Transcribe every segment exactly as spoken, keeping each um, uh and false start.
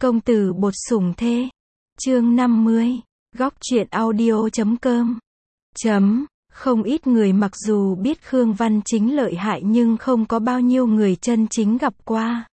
Công tử bột sủng thê. Chương năm mươi. Góc truyện audio chấm com. Chấm. Không ít người mặc dù biết Khương Văn Chính lợi hại nhưng không có bao nhiêu người chân chính gặp qua.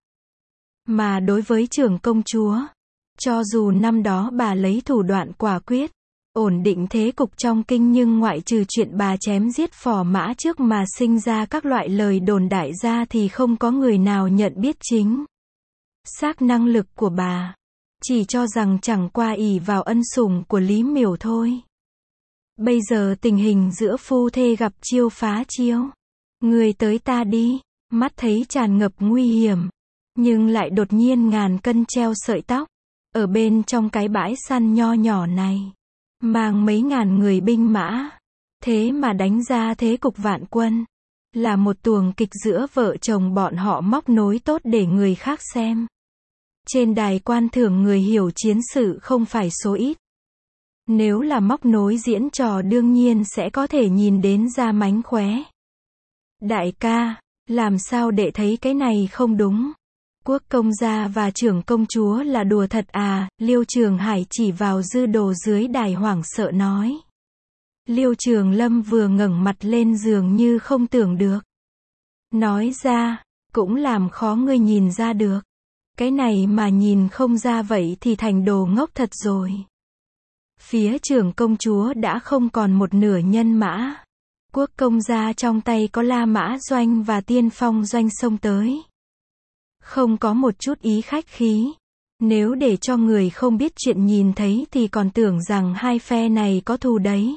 Mà đối với trưởng công chúa, cho dù năm đó bà lấy thủ đoạn quả quyết, ổn định thế cục trong kinh nhưng ngoại trừ chuyện bà chém giết phò mã trước mà sinh ra các loại lời đồn đại ra thì không có người nào nhận biết chính xác năng lực của bà. Chỉ cho rằng chẳng qua ỷ vào ân sủng của Lý Miểu thôi. Bây giờ tình hình giữa phu thê gặp chiêu phá chiêu. Người tới ta đi, mắt thấy tràn ngập nguy hiểm. Nhưng lại đột nhiên ngàn cân treo sợi tóc. Ở bên trong cái bãi săn nho nhỏ này. Mang mấy ngàn người binh mã. Thế mà đánh ra thế cục vạn quân. Là một tuồng kịch giữa vợ chồng bọn họ móc nối tốt để người khác xem. Trên đài quan thưởng người hiểu chiến sự không phải số ít. Nếu là móc nối diễn trò đương nhiên sẽ có thể nhìn đến ra mánh khóe. Đại ca, làm sao để thấy cái này không đúng? Quốc công gia và trưởng công chúa là đùa thật à? Liêu Trường Hải chỉ vào dư đồ dưới đài hoảng sợ nói. Liêu Trường Lâm vừa ngẩng mặt lên dường như không tưởng được. Nói ra, cũng làm khó ngươi nhìn ra được. Cái này mà nhìn không ra vậy thì thành đồ ngốc thật rồi. Phía trưởng công chúa đã không còn một nửa nhân mã. Quốc công gia trong tay có La Mã Doanh và Tiên Phong Doanh xông tới. Không có một chút ý khách khí. Nếu để cho người không biết chuyện nhìn thấy thì còn tưởng rằng hai phe này có thù đấy.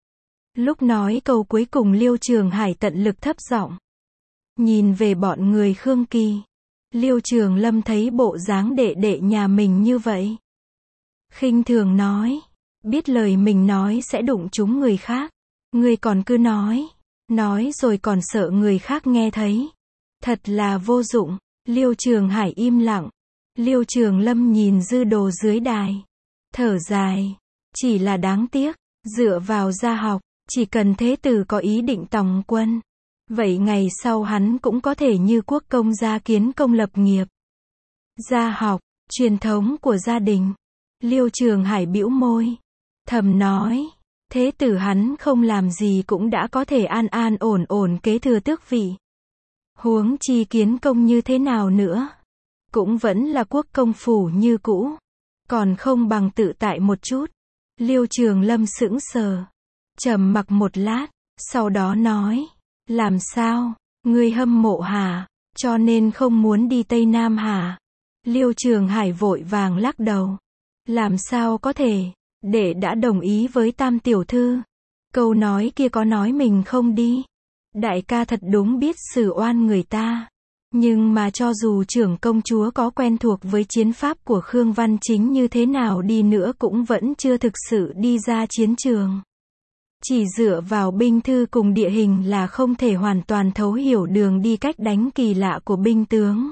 Lúc nói câu cuối cùng Liêu Trường Hải tận lực thấp giọng. Nhìn về bọn người Khương Kỳ. Liêu Trường Lâm thấy bộ dáng đệ đệ nhà mình như vậy. Khinh thường nói. Biết lời mình nói sẽ đụng trúng người khác. Người còn cứ nói. Nói rồi còn sợ người khác nghe thấy. Thật là vô dụng. Liêu Trường Hải im lặng. Liêu Trường Lâm nhìn dư đồ dưới đài. Thở dài. Chỉ là đáng tiếc. Dựa vào gia học. Chỉ cần thế tử có ý định tòng quân. Vậy ngày sau hắn cũng có thể như quốc công gia kiến công lập nghiệp. Gia học. Truyền thống của gia đình. Liêu Trường Hải bĩu môi. Thầm nói. Thế tử hắn không làm gì cũng đã có thể an an ổn ổn kế thừa tước vị. Huống chi kiến công như thế nào nữa. Cũng vẫn là quốc công phủ như cũ. Còn không bằng tự tại một chút. Liêu Trường Lâm sững sờ. Trầm mặc một lát. Sau đó nói. Làm sao? Ngươi hâm mộ hả? Cho nên không muốn đi Tây Nam hả? Liêu Trường Hải vội vàng lắc đầu. Làm sao có thể? Đệ đã đồng ý với Tam tiểu thư. Câu nói kia có nói mình không đi. Đại ca thật đúng biết xử oan người ta. Nhưng mà cho dù trưởng công chúa có quen thuộc với chiến pháp của Khương Văn Chính như thế nào đi nữa cũng vẫn chưa thực sự đi ra chiến trường. Chỉ dựa vào binh thư cùng địa hình là không thể hoàn toàn thấu hiểu đường đi cách đánh kỳ lạ của binh tướng.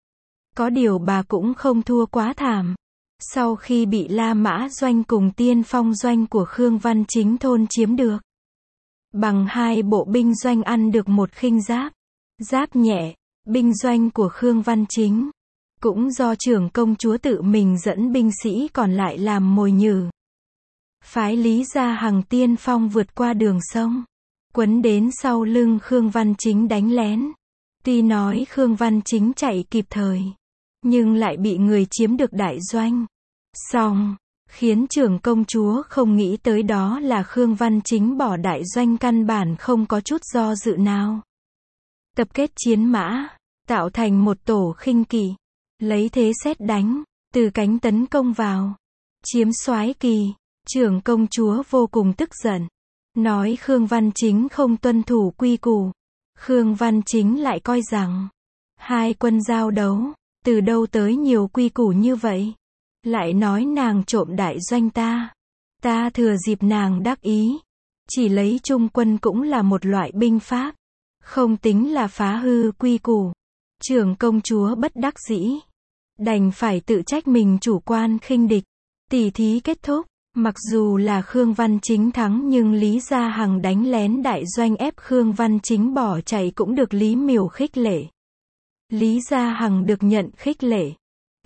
Có điều bà cũng không thua quá thảm. Sau khi bị La Mã Doanh cùng Tiên Phong Doanh của Khương Văn Chính thôn chiếm được. Bằng hai bộ binh doanh ăn được một khinh giáp. Giáp nhẹ, binh doanh của Khương Văn Chính. Cũng do trưởng công chúa tự mình dẫn binh sĩ còn lại làm mồi nhử. Phái Lý Gia Hằng Tiên Phong vượt qua đường sông. Quấn đến sau lưng Khương Văn Chính đánh lén. Tuy nói Khương Văn Chính chạy kịp thời. Nhưng lại bị người chiếm được đại doanh. Xong, khiến trưởng công chúa không nghĩ tới đó là Khương Văn Chính bỏ đại doanh căn bản không có chút do dự nào. Tập kết chiến mã, tạo thành một tổ khinh kỵ. Lấy thế sét đánh, từ cánh tấn công vào. Chiếm soái kỳ. Trưởng công chúa vô cùng tức giận. Nói Khương Văn Chính không tuân thủ quy củ. Khương Văn Chính lại coi rằng. Hai quân giao đấu. Từ đâu tới nhiều quy củ như vậy. Lại nói nàng trộm đại doanh ta. Ta thừa dịp nàng đắc ý. Chỉ lấy trung quân cũng là một loại binh pháp. Không tính là phá hư quy củ. Trưởng công chúa bất đắc dĩ. Đành phải tự trách mình chủ quan khinh địch. Tỉ thí kết thúc. Mặc dù là Khương Văn Chính thắng nhưng Lý Gia Hằng đánh lén đại doanh ép Khương Văn Chính bỏ chạy cũng được Lý Miểu khích lệ. Lý Gia Hằng được nhận khích lệ.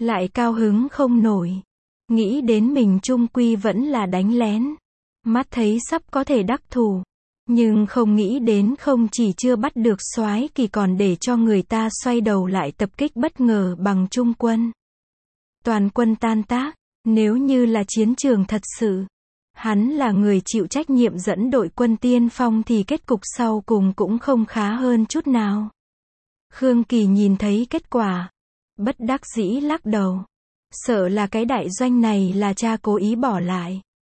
lại cao hứng không nổi. Nghĩ đến mình chung quy vẫn là đánh lén. Mắt thấy sắp có thể đắc thủ. Nhưng không nghĩ đến không chỉ chưa bắt được Soái Kỳ còn để cho người ta xoay đầu lại tập kích bất ngờ bằng trung quân. Toàn quân tan tác. Nếu như là chiến trường thật sự, hắn là người chịu trách nhiệm dẫn đội quân tiên phong thì kết cục sau cùng cũng không khá hơn chút nào. Khương Kỳ nhìn thấy kết quả, bất đắc dĩ lắc đầu. Sợ là cái đại doanh này là cha cố ý bỏ lại.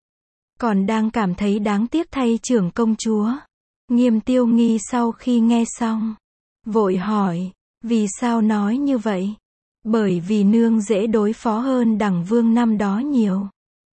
Còn đang cảm thấy đáng tiếc thay trưởng công chúa. Nghiêm Tiêu Nghi sau khi nghe xong, vội hỏi, vì sao nói như vậy? Bởi vì nương dễ đối phó hơn Đằng Vương năm đó nhiều.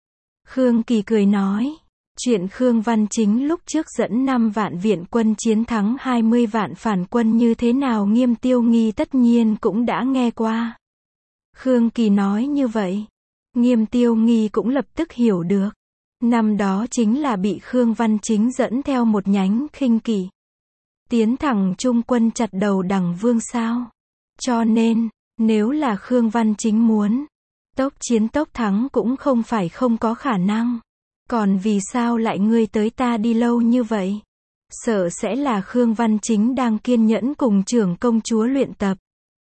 Khương Kỳ cười nói, chuyện Khương Văn Chính lúc trước dẫn năm vạn viện quân chiến thắng hai mươi vạn phản quân như thế nào Nghiêm Tiêu Nghi tất nhiên cũng đã nghe qua. Khương Kỳ nói như vậy, Nghiêm Tiêu Nghi cũng lập tức hiểu được. Năm đó chính là bị Khương Văn Chính dẫn theo một nhánh khinh kỵ, tiến thẳng trung quân chặt đầu Đằng Vương sao. Cho nên, nếu là Khương Văn Chính muốn tốc chiến tốc thắng cũng không phải không có khả năng. Còn vì sao lại ngươi tới ta đi lâu như vậy? Sợ sẽ là Khương Văn Chính đang kiên nhẫn cùng trưởng công chúa luyện tập.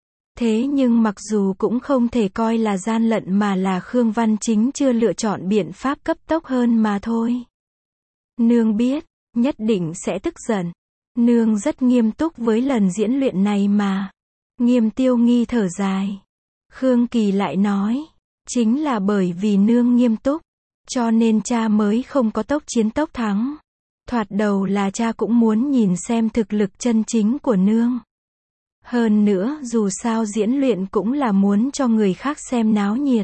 Thế nhưng mặc dù cũng không thể coi là gian lận mà là Khương Văn Chính chưa lựa chọn biện pháp cấp tốc hơn mà thôi. Nương biết, nhất định sẽ tức giận. Nương rất nghiêm túc với lần diễn luyện này mà. Nghiêm Tiêu Nghi thở dài. Khương Kỳ lại nói, chính là bởi vì nương nghiêm túc, cho nên cha mới không có tốc chiến tốc thắng. Thoạt đầu là cha cũng muốn nhìn xem thực lực chân chính của nương. Hơn nữa dù sao diễn luyện cũng là muốn cho người khác xem náo nhiệt.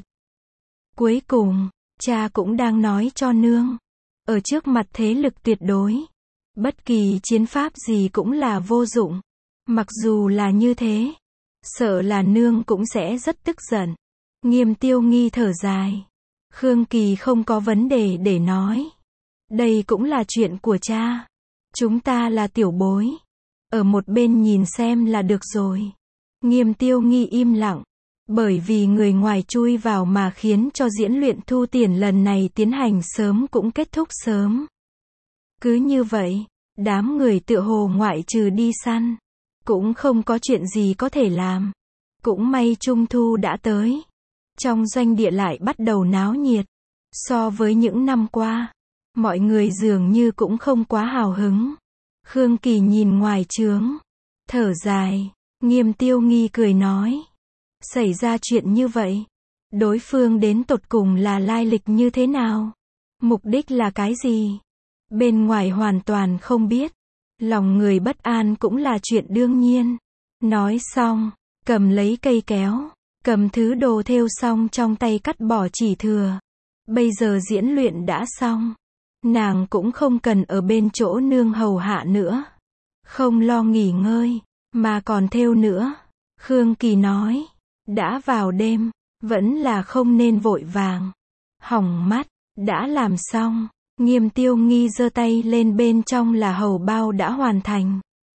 Cuối cùng, cha cũng đang nói cho nương, ở trước mặt thế lực tuyệt đối, bất kỳ chiến pháp gì cũng là vô dụng. Mặc dù là như thế, sợ là nương cũng sẽ rất tức giận. Nghiêm Tiêu Nghi thở dài. Khương Kỳ không có vấn đề để nói. Đây cũng là chuyện của cha. Chúng ta là tiểu bối. Ở một bên nhìn xem là được rồi. Nghiêm Tiêu Nghi im lặng. Bởi vì người ngoài chui vào mà khiến cho diễn luyện thu tiền lần này tiến hành sớm cũng kết thúc sớm. Cứ như vậy, đám người tựa hồ ngoại trừ đi săn, cũng không có chuyện gì có thể làm. Cũng may Trung Thu đã tới. Trong doanh địa lại bắt đầu náo nhiệt. So với những năm qua, mọi người dường như cũng không quá hào hứng. Khương Kỳ nhìn ngoài trướng, thở dài. Nghiêm Tiêu Nghi cười nói, xảy ra chuyện như vậy, đối phương đến tột cùng là lai lịch như thế nào? Mục đích là cái gì? Bên ngoài hoàn toàn không biết. Lòng người bất an cũng là chuyện đương nhiên. Nói xong, cầm lấy cây kéo, cầm thứ đồ thêu xong trong tay cắt bỏ chỉ thừa. Bây giờ diễn luyện đã xong, nàng cũng không cần ở bên chỗ nương hầu hạ nữa. Không lo nghỉ ngơi, mà còn thêu nữa. Khương Kỳ nói, đã vào đêm, vẫn là không nên vội vàng. Hỏng mắt, đã làm xong. Nghiêm Tiêu Nghi giơ tay lên, bên trong là hầu bao đã hoàn thành.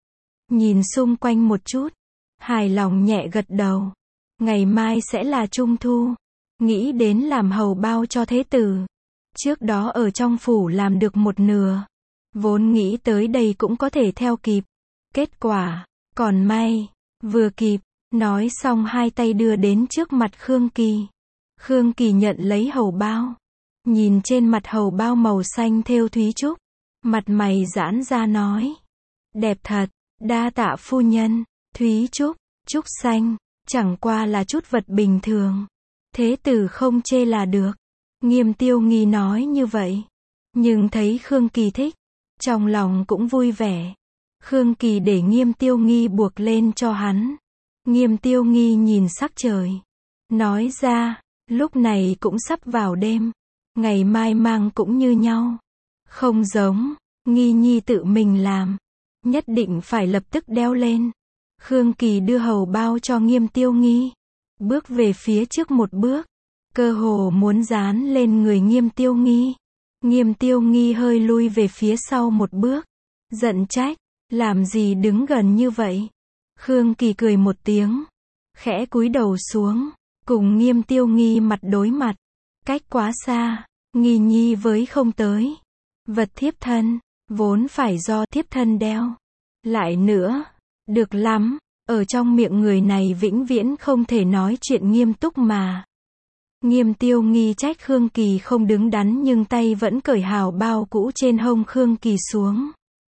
Nhìn xung quanh một chút, hài lòng nhẹ gật đầu. Ngày mai sẽ là Trung Thu. Nghĩ đến làm hầu bao cho thế tử. Trước đó ở trong phủ làm được một nửa. Vốn nghĩ tới đây cũng có thể theo kịp. Kết quả, còn may, vừa kịp. Nói xong hai tay đưa đến trước mặt Khương Kỳ. Khương Kỳ nhận lấy hầu bao. Nhìn trên mặt hầu bao màu xanh thêu thúy trúc. Mặt mày giãn ra nói, đẹp thật, đa tạ phu nhân. Thúy trúc, trúc xanh, chẳng qua là chút vật bình thường. Thế tử không chê là được. Nghiêm Tiêu Nghi nói như vậy. Nhưng thấy Khương Kỳ thích, trong lòng cũng vui vẻ. Khương Kỳ để Nghiêm Tiêu Nghi buộc lên cho hắn. Nghiêm Tiêu Nghi nhìn sắc trời, nói ra, lúc này cũng sắp vào đêm. Ngày mai mang cũng như nhau. Không giống, Nghi Nhi tự mình làm. Nhất định phải lập tức đeo lên. Khương Kỳ đưa hầu bao cho Nghiêm Tiêu Nghi. Bước về phía trước một bước. Cơ hồ muốn dán lên người Nghiêm Tiêu Nghi. Nghiêm Tiêu Nghi hơi lui về phía sau một bước. Giận trách, làm gì đứng gần như vậy? Khương Kỳ cười một tiếng. Khẽ cúi đầu xuống. Cùng Nghiêm Tiêu Nghi mặt đối mặt. Cách quá xa. Nghi nhi với không tới. Vật thiếp thân. Vốn phải do thiếp thân đeo. Lại nữa. Được lắm. Ở trong miệng người này vĩnh viễn không thể nói chuyện nghiêm túc mà. Nghiêm Tiêu Nghi trách Khương Kỳ không đứng đắn nhưng tay vẫn cởi hào bao cũ trên hông Khương Kỳ xuống.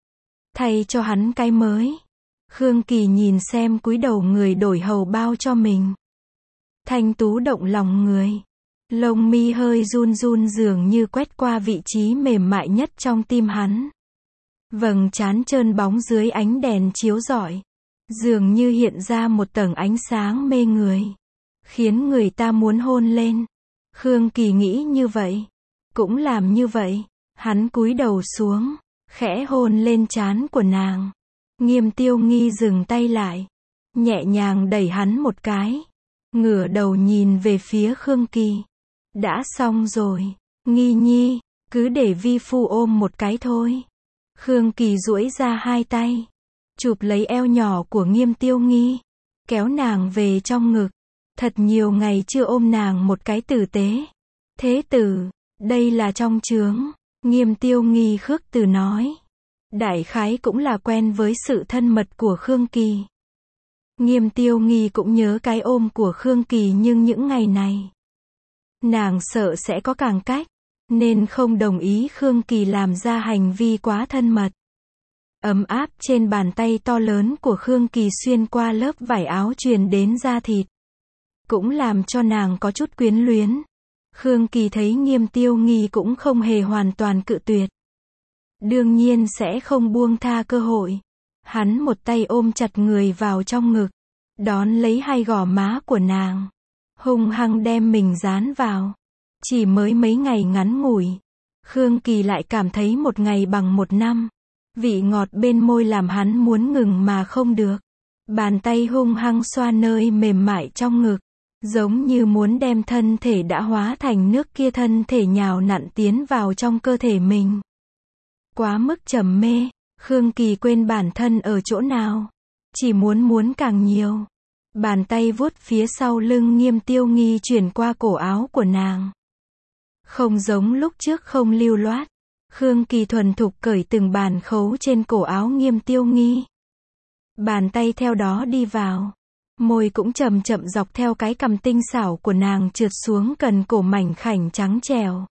Thay cho hắn cái mới. Khương Kỳ nhìn xem cúi đầu người đổi hầu bao cho mình. Thanh tú động lòng người. Lông mi hơi run run dường như quét qua vị trí mềm mại nhất trong tim hắn. Vầng trán trơn bóng dưới ánh đèn chiếu rọi. Dường như hiện ra một tầng ánh sáng mê người. Khiến người ta muốn hôn lên. Khương Kỳ nghĩ như vậy. Cũng làm như vậy. Hắn cúi đầu xuống. Khẽ hôn lên trán của nàng. Nghiêm Tiêu Nghi dừng tay lại. Nhẹ nhàng đẩy hắn một cái. Ngửa đầu nhìn về phía Khương Kỳ. Đã xong rồi. Nghi nhi. Cứ để vi phu ôm một cái thôi. Khương Kỳ duỗi ra hai tay. Chụp lấy eo nhỏ của Nghiêm Tiêu Nghi. Kéo nàng về trong ngực. Thật nhiều ngày chưa ôm nàng một cái tử tế. Thế tử. Đây là trong trướng. Nghiêm Tiêu Nghi khước từ nói. Đại khái cũng là quen với sự thân mật của Khương Kỳ. Nghiêm Tiêu Nghi cũng nhớ cái ôm của Khương Kỳ nhưng những ngày này. Nàng sợ sẽ có càng cách. Nên không đồng ý Khương Kỳ làm ra hành vi quá thân mật. Ấm áp trên bàn tay to lớn của Khương Kỳ xuyên qua lớp vải áo truyền đến da thịt. Cũng làm cho nàng có chút quyến luyến. Khương Kỳ thấy Nghiêm Tiêu Nghi cũng không hề hoàn toàn cự tuyệt. Đương nhiên sẽ không buông tha cơ hội. Hắn một tay ôm chặt người vào trong ngực. Đón lấy hai gò má của nàng. Hung hăng đem mình dán vào. Chỉ mới mấy ngày ngắn ngủi. Khương Kỳ lại cảm thấy một ngày bằng một năm. Vị ngọt bên môi làm hắn muốn ngừng mà không được. Bàn tay hung hăng xoa nơi mềm mại trong ngực. Giống như muốn đem thân thể đã hóa thành nước kia thân thể nhào nặn tiến vào trong cơ thể mình. Quá mức trầm mê, Khương Kỳ quên bản thân ở chỗ nào. Chỉ muốn muốn càng nhiều. Bàn tay vuốt phía sau lưng Nghiêm Tiêu Nghi chuyển qua cổ áo của nàng. Không giống lúc trước không lưu loát. Khương Kỳ thuần thục cởi từng bàn khấu trên cổ áo Nghiêm Tiêu Nghi. Bàn tay theo đó đi vào. Môi cũng chậm chậm dọc theo cái cằm tinh xảo của nàng trượt xuống cần cổ mảnh khảnh trắng trẻo.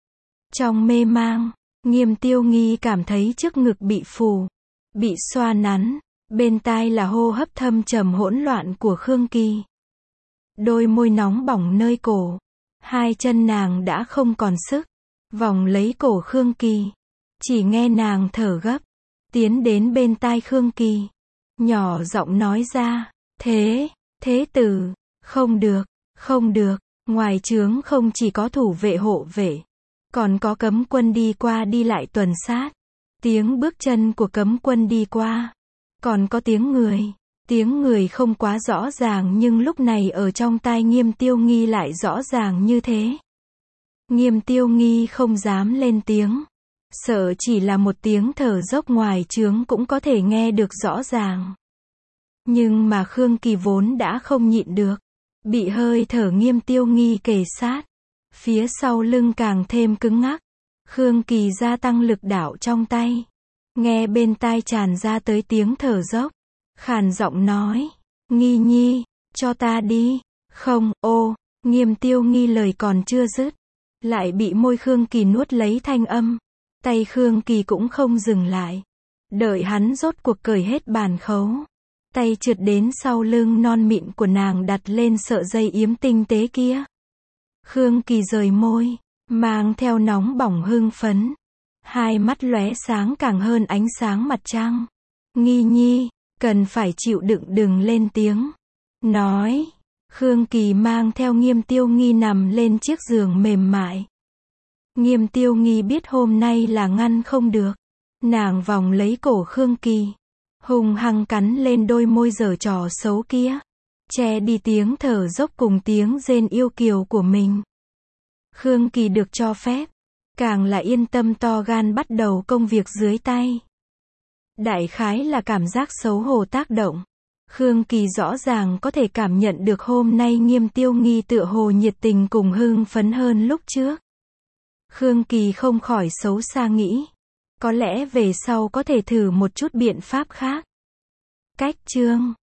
Trong mê mang, Nghiêm Tiêu Nghi cảm thấy trước ngực bị phù, bị xoa nắn, bên tai là hô hấp thâm trầm hỗn loạn của Khương Kỳ. Đôi môi nóng bỏng nơi cổ, hai chân nàng đã không còn sức, vòng lấy cổ Khương Kỳ. Chỉ nghe nàng thở gấp, tiến đến bên tai Khương Kỳ, nhỏ giọng nói ra. Thế, thế tử, không được, không được, ngoài trướng không chỉ có thủ vệ hộ vệ, còn có cấm quân đi qua đi lại tuần sát. Tiếng bước chân của cấm quân đi qua, còn có tiếng người, tiếng người không quá rõ ràng nhưng lúc này ở trong tai Nghiêm Tiêu Nghi lại rõ ràng như thế. Nghiêm Tiêu Nghi không dám lên tiếng, sợ chỉ là một tiếng thở dốc ngoài trướng cũng có thể nghe được rõ ràng. Nhưng mà Khương Kỳ vốn đã không nhịn được. Bị hơi thở Nghiêm Tiêu Nghi kề sát. Phía sau lưng càng thêm cứng ngắc. Khương Kỳ gia tăng lực đạo trong tay. Nghe bên tai tràn ra tới tiếng thở dốc. Khàn giọng nói. Nghi nhi, cho ta đi. Không, ô, Nghiêm Tiêu Nghi lời còn chưa dứt. Lại bị môi Khương Kỳ nuốt lấy thanh âm. Tay Khương Kỳ cũng không dừng lại. Đợi hắn rốt cuộc cởi hết bàn khấu. Tay trượt đến sau lưng non mịn của nàng đặt lên sợi dây yếm tinh tế kia. Khương Kỳ rời môi, mang theo nóng bỏng hưng phấn. Hai mắt lóe sáng càng hơn ánh sáng mặt trăng. Nghi nhi, cần phải chịu đựng đừng lên tiếng. Nói, Khương Kỳ mang theo Nghiêm Tiêu Nghi nằm lên chiếc giường mềm mại. Nghiêm Tiêu Nghi biết hôm nay là ngăn không được. Nàng vòng lấy cổ Khương Kỳ. Hung hăng cắn lên đôi môi giở trò xấu kia. Che đi tiếng thở dốc cùng tiếng rên yêu kiều của mình. Khương Kỳ được cho phép. Càng là yên tâm to gan bắt đầu công việc dưới tay. Đại khái là cảm giác xấu hổ tác động. Khương Kỳ rõ ràng có thể cảm nhận được hôm nay Nghiêm Tiêu Nghi tựa hồ nhiệt tình cùng hưng phấn hơn lúc trước. Khương Kỳ không khỏi xấu xa nghĩ. Có lẽ về sau có thể thử một chút biện pháp khác. Cách chương